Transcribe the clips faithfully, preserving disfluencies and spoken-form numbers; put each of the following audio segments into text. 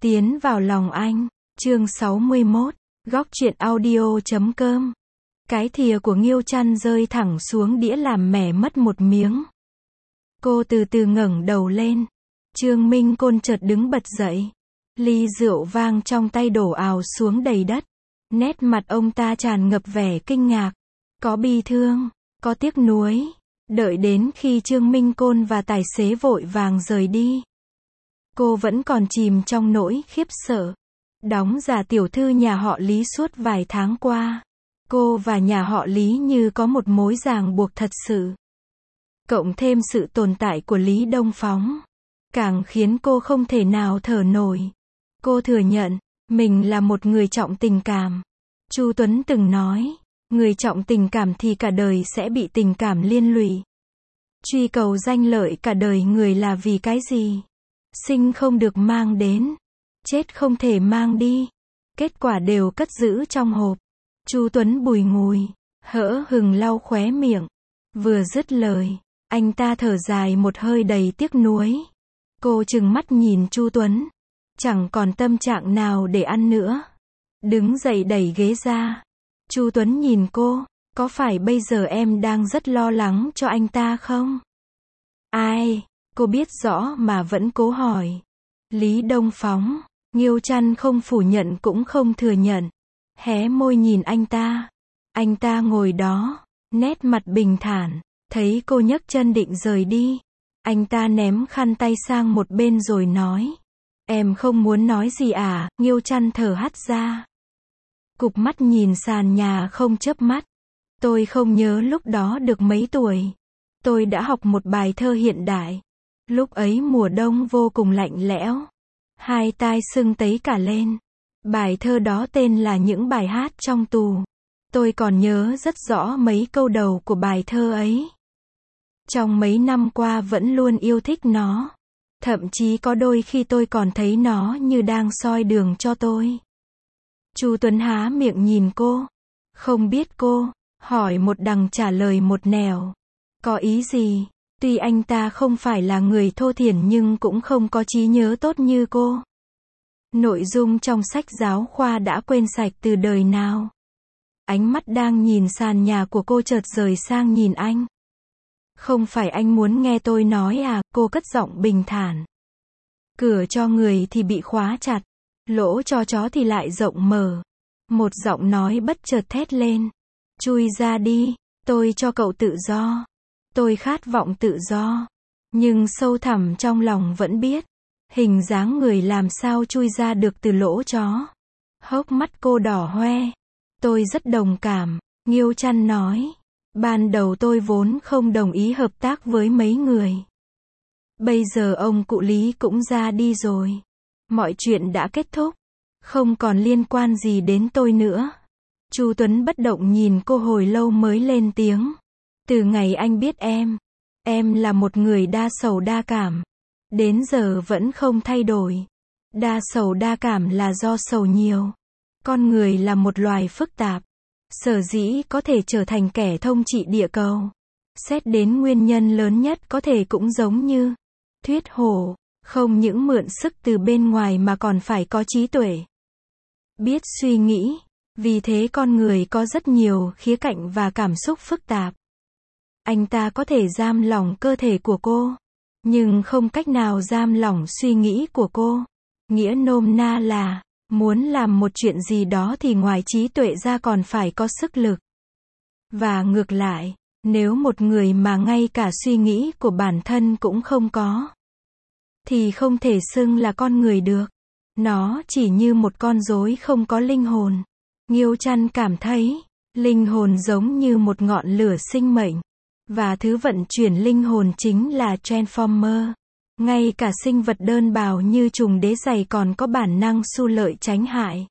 Tiến vào lòng anh, chương sáu mươi mốt, góc truyện audio chấm com. Cái thìa của Nghiêu Trăn rơi thẳng xuống đĩa làm mẻ mất một miếng. Cô từ từ ngẩng đầu lên. Trương Minh Côn chợt đứng bật dậy. Ly rượu vang trong tay đổ ào xuống đầy đất. Nét mặt ông ta tràn ngập vẻ kinh ngạc. Có bi thương, có tiếc nuối. Đợi đến khi Trương Minh Côn và tài xế vội vàng rời đi, cô vẫn còn chìm trong nỗi khiếp sợ. Đóng giả tiểu thư nhà họ Lý suốt vài tháng qua, cô và nhà họ Lý như có một mối ràng buộc thật sự. Cộng thêm sự tồn tại của Lý Đông Phóng, càng khiến cô không thể nào thở nổi. Cô thừa nhận, mình là một người trọng tình cảm. Chu Tuấn từng nói, người trọng tình cảm thì cả đời sẽ bị tình cảm liên lụy. Truy cầu danh lợi cả đời người là vì cái gì? Sinh không được mang đến, chết không thể mang đi. Kết quả đều cất giữ trong hộp. Chu Tuấn bùi ngùi, hỡ hừng lau khóe miệng. Vừa dứt lời, anh ta thở dài một hơi đầy tiếc nuối. Cô trừng mắt nhìn Chu Tuấn, chẳng còn tâm trạng nào để ăn nữa. Đứng dậy đẩy ghế ra. Chu Tuấn nhìn cô, có phải bây giờ em đang rất lo lắng cho anh ta không? Ai? Cô biết rõ mà vẫn cố hỏi. Lý Đông Phóng. Nghiêu Trăn không phủ nhận cũng không thừa nhận. Hé môi nhìn anh ta. Anh ta ngồi đó, nét mặt bình thản. Thấy cô nhấc chân định rời đi, anh ta ném khăn tay sang một bên rồi nói. Em không muốn nói gì à? Nghiêu Trăn thở hắt ra. Cụp mắt nhìn sàn nhà không chớp mắt. Tôi không nhớ lúc đó được mấy tuổi. Tôi đã học một bài thơ hiện đại. Lúc ấy mùa đông vô cùng lạnh lẽo. Hai tai sưng tấy cả lên. Bài thơ đó tên là Những bài hát trong tù. Tôi còn nhớ rất rõ mấy câu đầu của bài thơ ấy. Trong mấy năm qua vẫn luôn yêu thích nó. Thậm chí có đôi khi tôi còn thấy nó như đang soi đường cho tôi. Chu Tuấn há miệng nhìn cô. Không biết cô, hỏi một đằng trả lời một nẻo. Có ý gì? Tuy anh ta không phải là người thô thiển nhưng cũng không có trí nhớ tốt như cô. Nội dung trong sách giáo khoa đã quên sạch từ đời nào. Ánh mắt đang nhìn sàn nhà của cô chợt rời sang nhìn anh. Không phải anh muốn nghe tôi nói à? Cô cất giọng bình thản. Cửa cho người thì bị khóa chặt, lỗ cho chó thì lại rộng mở. Một giọng nói bất chợt thét lên. Chui ra đi, tôi cho cậu tự do. Tôi khát vọng tự do. Nhưng sâu thẳm trong lòng vẫn biết, hình dáng người làm sao chui ra được từ lỗ chó. Hốc mắt cô đỏ hoe. Tôi rất đồng cảm, Nghiêu Trăn nói. Ban đầu tôi vốn không đồng ý hợp tác với mấy người. Bây giờ ông cụ Lý cũng ra đi rồi. Mọi chuyện đã kết thúc. Không còn liên quan gì đến tôi nữa. Chu Tuấn bất động nhìn cô hồi lâu mới lên tiếng. Từ ngày anh biết em, em là một người đa sầu đa cảm. Đến giờ vẫn không thay đổi. Đa sầu đa cảm là do sầu nhiều. Con người là một loài phức tạp. Sở dĩ có thể trở thành kẻ thông trị địa cầu. Xét đến nguyên nhân lớn nhất có thể cũng giống như thuyết hổ, không những mượn sức từ bên ngoài mà còn phải có trí tuệ. Biết suy nghĩ. Vì thế con người có rất nhiều khía cạnh và cảm xúc phức tạp. Anh ta có thể giam lỏng cơ thể của cô, nhưng không cách nào giam lỏng suy nghĩ của cô. Nghĩa nôm na là, muốn làm một chuyện gì đó thì ngoài trí tuệ ra còn phải có sức lực. Và ngược lại, nếu một người mà ngay cả suy nghĩ của bản thân cũng không có, thì không thể xưng là con người được. Nó chỉ như một con rối không có linh hồn. Nghiêu Trăn cảm thấy, linh hồn giống như một ngọn lửa sinh mệnh. Và thứ vận chuyển linh hồn chính là Transformer. Ngay cả sinh vật đơn bào như trùng đế giày còn có bản năng xu lợi tránh hại.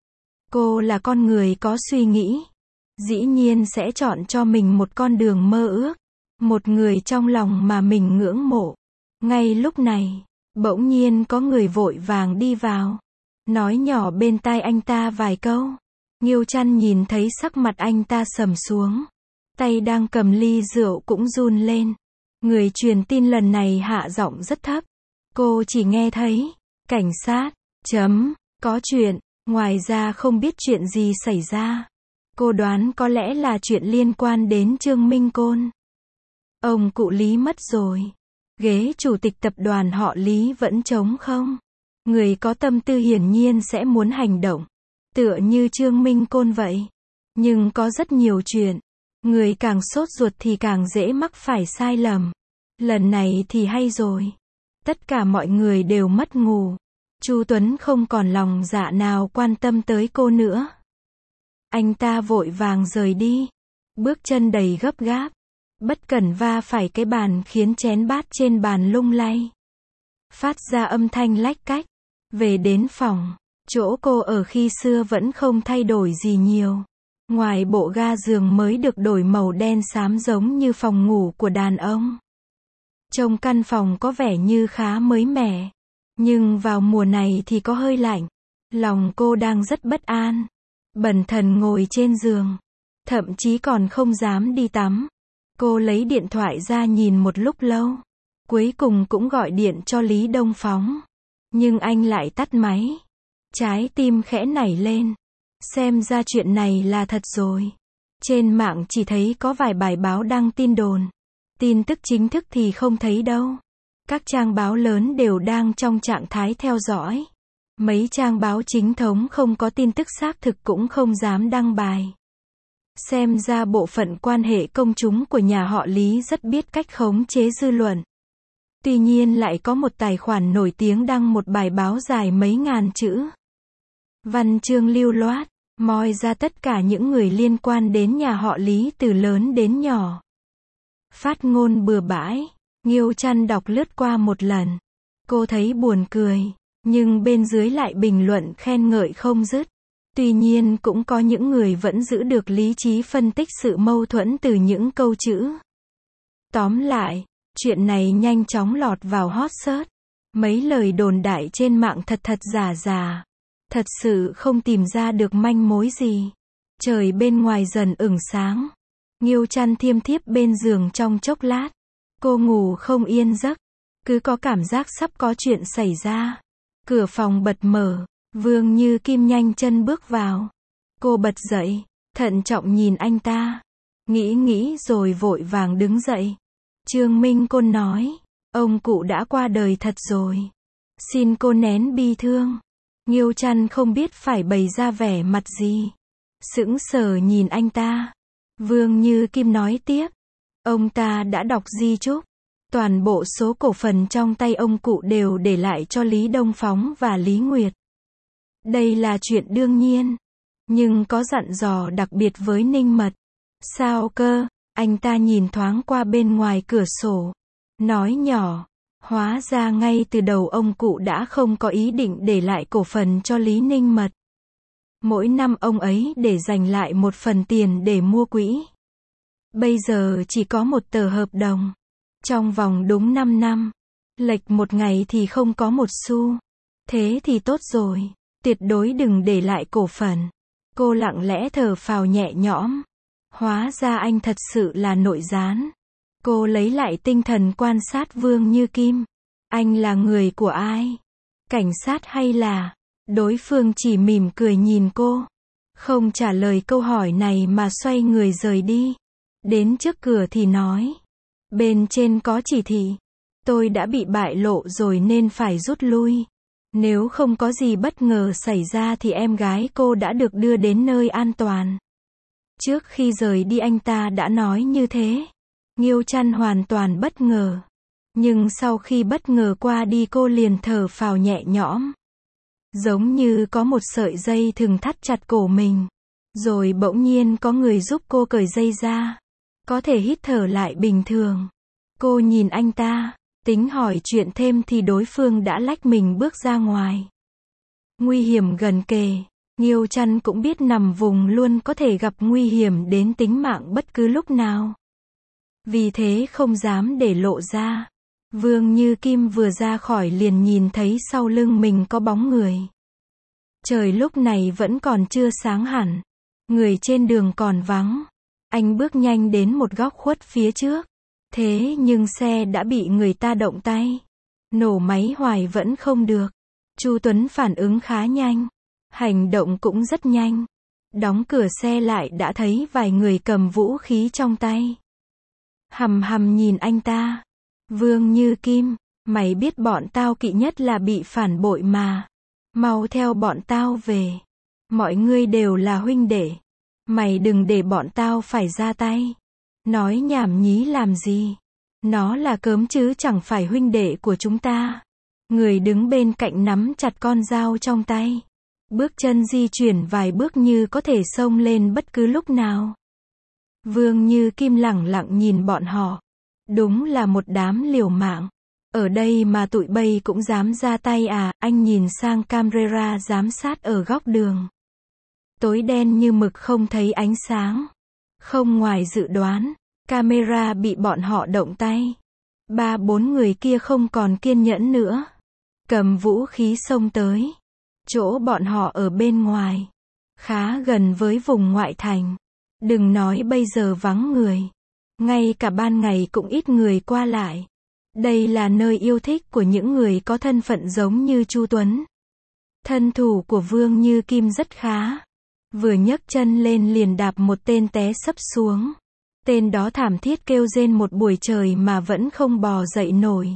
Cô là con người có suy nghĩ. Dĩ nhiên sẽ chọn cho mình một con đường mơ ước. Một người trong lòng mà mình ngưỡng mộ. Ngay lúc này, bỗng nhiên có người vội vàng đi vào. Nói nhỏ bên tai anh ta vài câu. Nghiêu Trăn nhìn thấy sắc mặt anh ta sầm xuống. Tay đang cầm ly rượu cũng run lên. Người truyền tin lần này hạ giọng rất thấp. Cô chỉ nghe thấy, cảnh sát, Chấm, có chuyện, ngoài ra không biết chuyện gì xảy ra. Cô đoán có lẽ là chuyện liên quan đến Trương Minh Côn. Ông cụ Lý mất rồi. Ghế chủ tịch tập đoàn họ Lý vẫn trống không. Người có tâm tư hiển nhiên sẽ muốn hành động. Tựa như Trương Minh Côn vậy. Nhưng có rất nhiều chuyện. Người càng sốt ruột thì càng dễ mắc phải sai lầm. Lần này thì hay rồi. Tất cả mọi người đều mất ngủ. Chu Tuấn không còn lòng dạ nào quan tâm tới cô nữa. Anh ta vội vàng rời đi. Bước chân đầy gấp gáp. Bất cẩn va phải cái bàn khiến chén bát trên bàn lung lay. Phát ra âm thanh lách cách. Về đến phòng. Chỗ cô ở khi xưa vẫn không thay đổi gì nhiều. Ngoài bộ ga giường mới được đổi màu đen xám giống như phòng ngủ của đàn ông. Trông căn phòng có vẻ như khá mới mẻ. Nhưng vào mùa này thì có hơi lạnh. Lòng cô đang rất bất an. Bần thần ngồi trên giường. Thậm chí còn không dám đi tắm. Cô lấy điện thoại ra nhìn một lúc lâu. Cuối cùng cũng gọi điện cho Lý Đông Phóng. Nhưng anh lại tắt máy. Trái tim khẽ nảy lên. Xem ra chuyện này là thật rồi. Trên mạng chỉ thấy có vài bài báo đăng tin đồn. Tin tức chính thức thì không thấy đâu. Các trang báo lớn đều đang trong trạng thái theo dõi. Mấy trang báo chính thống không có tin tức xác thực cũng không dám đăng bài. Xem ra bộ phận quan hệ công chúng của nhà họ Lý rất biết cách khống chế dư luận. Tuy nhiên lại có một tài khoản nổi tiếng đăng một bài báo dài mấy ngàn chữ. Văn chương lưu loát, moi ra tất cả những người liên quan đến nhà họ Lý từ lớn đến nhỏ. Phát ngôn bừa bãi. Nghiêu Trăn đọc lướt qua một lần. Cô thấy buồn cười, nhưng bên dưới lại bình luận khen ngợi không dứt. Tuy nhiên cũng có những người vẫn giữ được lý trí phân tích sự mâu thuẫn từ những câu chữ. Tóm lại, chuyện này nhanh chóng lọt vào hot search. Mấy lời đồn đại trên mạng thật thật giả giả. Thật sự không tìm ra được manh mối gì. Trời bên ngoài dần ửng sáng. Nghiêu Trăn thiêm thiếp bên giường trong chốc lát. Cô ngủ không yên giấc. Cứ có cảm giác sắp có chuyện xảy ra. Cửa phòng bật mở. Vương Như Kim nhanh chân bước vào. Cô bật dậy. Thận trọng nhìn anh ta. Nghĩ nghĩ rồi vội vàng đứng dậy. Trương Minh Côn nói. Ông cụ đã qua đời thật rồi. Xin cô nén bi thương. Nghiêu Trăn không biết phải bày ra vẻ mặt gì. Sững sờ nhìn anh ta. Vương Như Kim nói tiếp. Ông ta đã đọc di chúc. Toàn bộ số cổ phần trong tay ông cụ đều để lại cho Lý Đông Phóng và Lý Nguyệt. Đây là chuyện đương nhiên. Nhưng có dặn dò đặc biệt với Ninh Mật. Sao cơ? Anh ta nhìn thoáng qua bên ngoài cửa sổ. Nói nhỏ. Hóa ra ngay từ đầu ông cụ đã không có ý định để lại cổ phần cho Lý Ninh Mật. Mỗi năm ông ấy để dành lại một phần tiền để mua quỹ. Bây giờ chỉ có một tờ hợp đồng. Trong vòng đúng năm năm. Lệch một ngày thì không có một xu. Thế thì tốt rồi. Tuyệt đối đừng để lại cổ phần. Cô lặng lẽ thở phào nhẹ nhõm. Hóa ra anh thật sự là nội gián. Cô lấy lại tinh thần quan sát Vương Như Kim. Anh là người của ai? Cảnh sát hay là? Đối phương chỉ mỉm cười nhìn cô. Không trả lời câu hỏi này mà xoay người rời đi. Đến trước cửa thì nói. Bên trên có chỉ thị. Tôi đã bị bại lộ rồi nên phải rút lui. Nếu không có gì bất ngờ xảy ra thì em gái cô đã được đưa đến nơi an toàn. Trước khi rời đi anh ta đã nói như thế. Nghiêu Trăn hoàn toàn bất ngờ. Nhưng sau khi bất ngờ qua đi cô liền thở phào nhẹ nhõm. Giống như có một sợi dây thừng thắt chặt cổ mình. Rồi bỗng nhiên có người giúp cô cởi dây ra. Có thể hít thở lại bình thường. Cô nhìn anh ta. Tính hỏi chuyện thêm thì đối phương đã lách mình bước ra ngoài. Nguy hiểm gần kề. Nghiêu Trăn cũng biết nằm vùng luôn có thể gặp nguy hiểm đến tính mạng bất cứ lúc nào. Vì thế không dám để lộ ra. Vương Như Kim vừa ra khỏi liền nhìn thấy sau lưng mình có bóng người. Trời lúc này vẫn còn chưa sáng hẳn. Người trên đường còn vắng. Anh bước nhanh đến một góc khuất phía trước. Thế nhưng xe đã bị người ta động tay. Nổ máy hoài vẫn không được. Chu Tuấn phản ứng khá nhanh. Hành động cũng rất nhanh. Đóng cửa xe lại đã thấy vài người cầm vũ khí trong tay. Hằm hằm nhìn anh ta. Vương Như Kim, mày biết bọn tao kỵ nhất là bị phản bội mà. Mau theo bọn tao về. Mọi người đều là huynh đệ. Mày đừng để bọn tao phải ra tay. Nói nhảm nhí làm gì? Nó là cớm chứ chẳng phải huynh đệ của chúng ta. Người đứng bên cạnh nắm chặt con dao trong tay. Bước chân di chuyển vài bước như có thể xông lên bất cứ lúc nào. Vương Như Kim lẳng lặng nhìn bọn họ. Đúng là một đám liều mạng. Ở đây mà tụi bay cũng dám ra tay à? Anh nhìn sang camera giám sát ở góc đường. Tối đen như mực không thấy ánh sáng. Không ngoài dự đoán, camera bị bọn họ động tay. Ba bốn người kia không còn kiên nhẫn nữa. Cầm vũ khí xông tới. Chỗ bọn họ ở bên ngoài. Khá gần với vùng ngoại thành. Đừng nói bây giờ vắng người. Ngay cả ban ngày cũng ít người qua lại. Đây là nơi yêu thích của những người có thân phận giống như Chu Tuấn. Thân thủ của Vương Như Kim rất khá. Vừa nhấc chân lên liền đạp một tên té sấp xuống. Tên đó thảm thiết kêu rên một buổi trời mà vẫn không bò dậy nổi.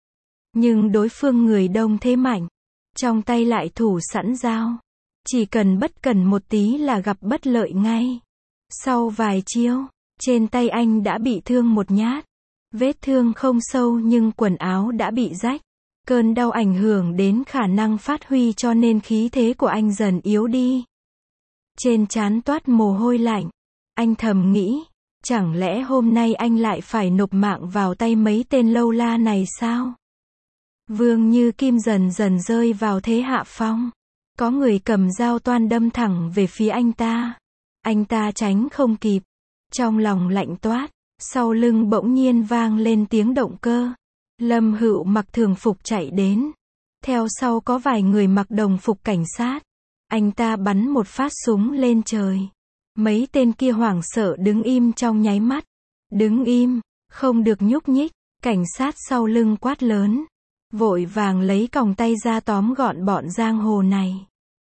Nhưng đối phương người đông thế mạnh. Trong tay lại thủ sẵn dao. Chỉ cần bất cẩn một tí là gặp bất lợi ngay. Sau vài chiêu, trên tay anh đã bị thương một nhát. Vết thương không sâu nhưng quần áo đã bị rách. Cơn đau ảnh hưởng đến khả năng phát huy cho nên khí thế của anh dần yếu đi. Trên trán toát mồ hôi lạnh. Anh thầm nghĩ, chẳng lẽ hôm nay anh lại phải nộp mạng vào tay mấy tên lâu la này sao? Vương Như Kim dần dần rơi vào thế hạ phong. Có người cầm dao toan đâm thẳng về phía anh ta. Anh ta tránh không kịp. Trong lòng lạnh toát. Sau lưng bỗng nhiên vang lên tiếng động cơ. Lâm Hựu mặc thường phục chạy đến. Theo sau có vài người mặc đồng phục cảnh sát. Anh ta bắn một phát súng lên trời. Mấy tên kia hoảng sợ đứng im trong nháy mắt. Đứng im, không được nhúc nhích. Cảnh sát sau lưng quát lớn. Vội vàng lấy còng tay ra tóm gọn bọn giang hồ này.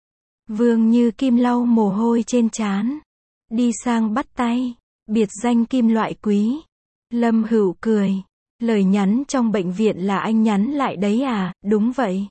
Vương Như Kim lau mồ hôi trên trán. Đi sang bắt tay. Biệt danh kim loại quý. Lâm Hựu cười. Lời nhắn trong bệnh viện là anh nhắn lại đấy à? Đúng vậy.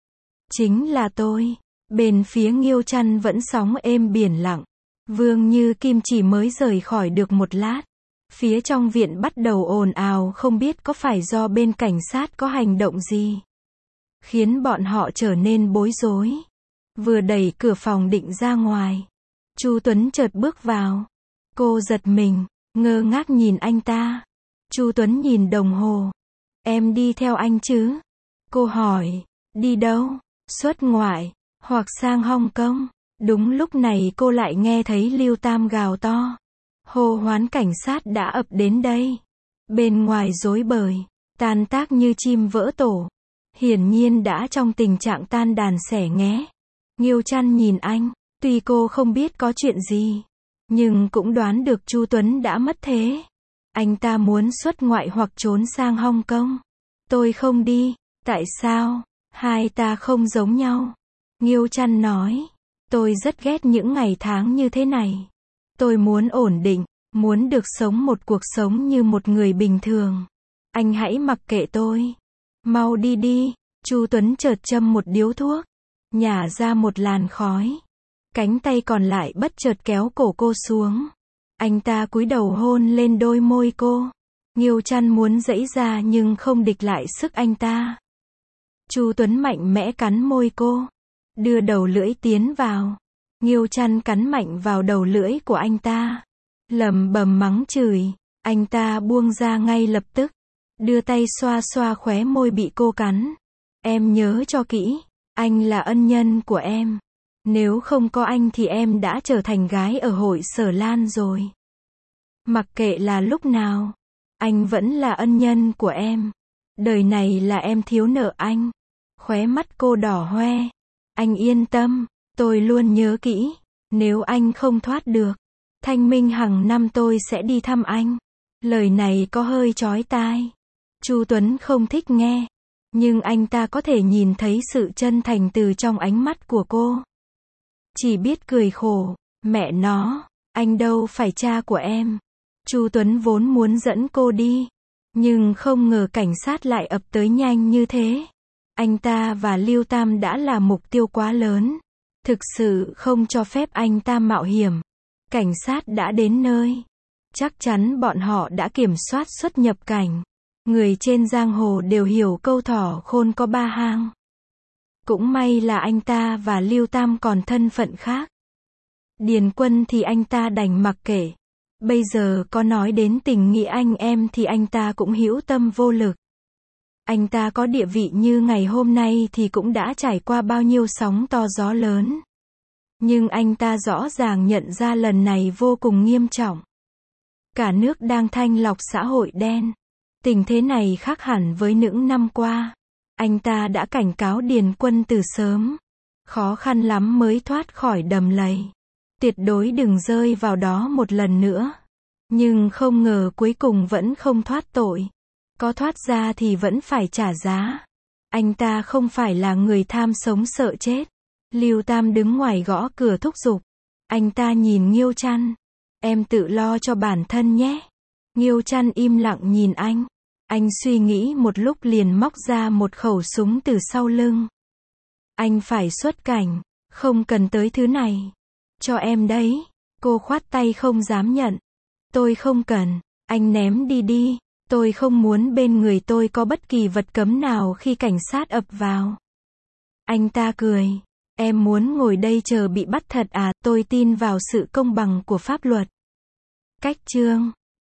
Chính là tôi. Bên phía Nghiêu Trăn vẫn sóng êm biển lặng. Vương Như Kim chỉ mới rời khỏi được một lát. Phía trong viện bắt đầu ồn ào không biết có phải do bên cảnh sát có hành động gì. Khiến bọn họ trở nên bối rối. Vừa đẩy cửa phòng định ra ngoài. Chu Tuấn chợt bước vào. Cô giật mình, ngơ ngác nhìn anh ta. Chu Tuấn nhìn đồng hồ. Em đi theo anh chứ? Cô hỏi. Đi đâu? Xuất ngoại, hoặc sang Hong Kong. Đúng lúc này cô lại nghe thấy Lưu Tam gào to. Hô hoán cảnh sát đã ập đến đây. Bên ngoài rối bời, tan tác như chim vỡ tổ. Hiển nhiên đã trong tình trạng tan đàn xẻ nghé. Nghiêu Trăn nhìn anh, tuy cô không biết có chuyện gì, nhưng cũng đoán được Chu Tuấn đã mất thế. Anh ta muốn xuất ngoại hoặc trốn sang Hong Kong. Tôi không đi. Tại sao? Hai ta không giống nhau. Nghiêu Trăn nói. Tôi rất ghét những ngày tháng như thế này. Tôi muốn ổn định, muốn được sống một cuộc sống như một người bình thường. Anh hãy mặc kệ tôi. Mau đi đi. Chu Tuấn chợt châm một điếu thuốc, nhả ra một làn khói. Cánh tay còn lại bất chợt kéo cổ cô xuống. Anh ta cúi đầu hôn lên đôi môi cô. Nghiêu Trăn muốn giãy ra nhưng không địch lại sức anh ta. Chu Tuấn mạnh mẽ cắn môi cô, đưa đầu lưỡi tiến vào. Nghiêu Trăn cắn mạnh vào đầu lưỡi của anh ta, lẩm bẩm mắng chửi. Anh ta buông ra ngay lập tức, đưa tay xoa xoa khóe môi bị cô cắn. Em nhớ cho kỹ, anh là ân nhân của em. Nếu không có anh thì em đã trở thành gái ở hội Sở Lan rồi. Mặc kệ là lúc nào, anh vẫn là ân nhân của em. Đời này là em thiếu nợ anh. Khóe mắt cô đỏ hoe. Anh yên tâm, tôi luôn nhớ kỹ. Nếu anh không thoát được, Thanh Minh hàng năm tôi sẽ đi thăm anh. Lời này có hơi chói tai. Chu Tuấn không thích nghe. Nhưng anh ta có thể nhìn thấy sự chân thành từ trong ánh mắt của cô. Chỉ biết cười khổ, mẹ nó, anh đâu phải cha của em. Chu Tuấn vốn muốn dẫn cô đi, nhưng không ngờ cảnh sát lại ập tới nhanh như thế. Anh ta và Lưu Tam đã là mục tiêu quá lớn, thực sự không cho phép anh ta mạo hiểm. Cảnh sát đã đến nơi. Chắc chắn bọn họ đã kiểm soát xuất nhập cảnh. Người trên giang hồ đều hiểu câu thỏ khôn có ba hang. Cũng may là anh ta và Lưu Tam còn thân phận khác. Điền Quân thì anh ta đành mặc kệ. Bây giờ có nói đến tình nghĩa anh em thì anh ta cũng hữu tâm vô lực. Anh ta có địa vị như ngày hôm nay thì cũng đã trải qua bao nhiêu sóng to gió lớn. Nhưng anh ta rõ ràng nhận ra lần này vô cùng nghiêm trọng. Cả nước đang thanh lọc xã hội đen. Tình thế này khác hẳn với những năm qua. Anh ta đã cảnh cáo Điền Quân từ sớm. Khó khăn lắm mới thoát khỏi đầm lầy. Tuyệt đối đừng rơi vào đó một lần nữa. Nhưng không ngờ cuối cùng vẫn không thoát tội. Có thoát ra thì vẫn phải trả giá. Anh ta không phải là người tham sống sợ chết. Lưu Tam đứng ngoài gõ cửa thúc giục. Anh ta nhìn Nghiêu Trăn. Em tự lo cho bản thân nhé. Nghiêu Trăn im lặng nhìn anh. Anh suy nghĩ một lúc liền móc ra một khẩu súng từ sau lưng. Anh phải xuất cảnh, không cần tới thứ này. Cho em đấy. Cô khoát tay không dám nhận. Tôi không cần, anh ném đi đi. Tôi không muốn bên người tôi có bất kỳ vật cấm nào khi cảnh sát ập vào. Anh ta cười. Em muốn ngồi đây chờ bị bắt thật à? Tôi tin vào sự công bằng của pháp luật. Cách chương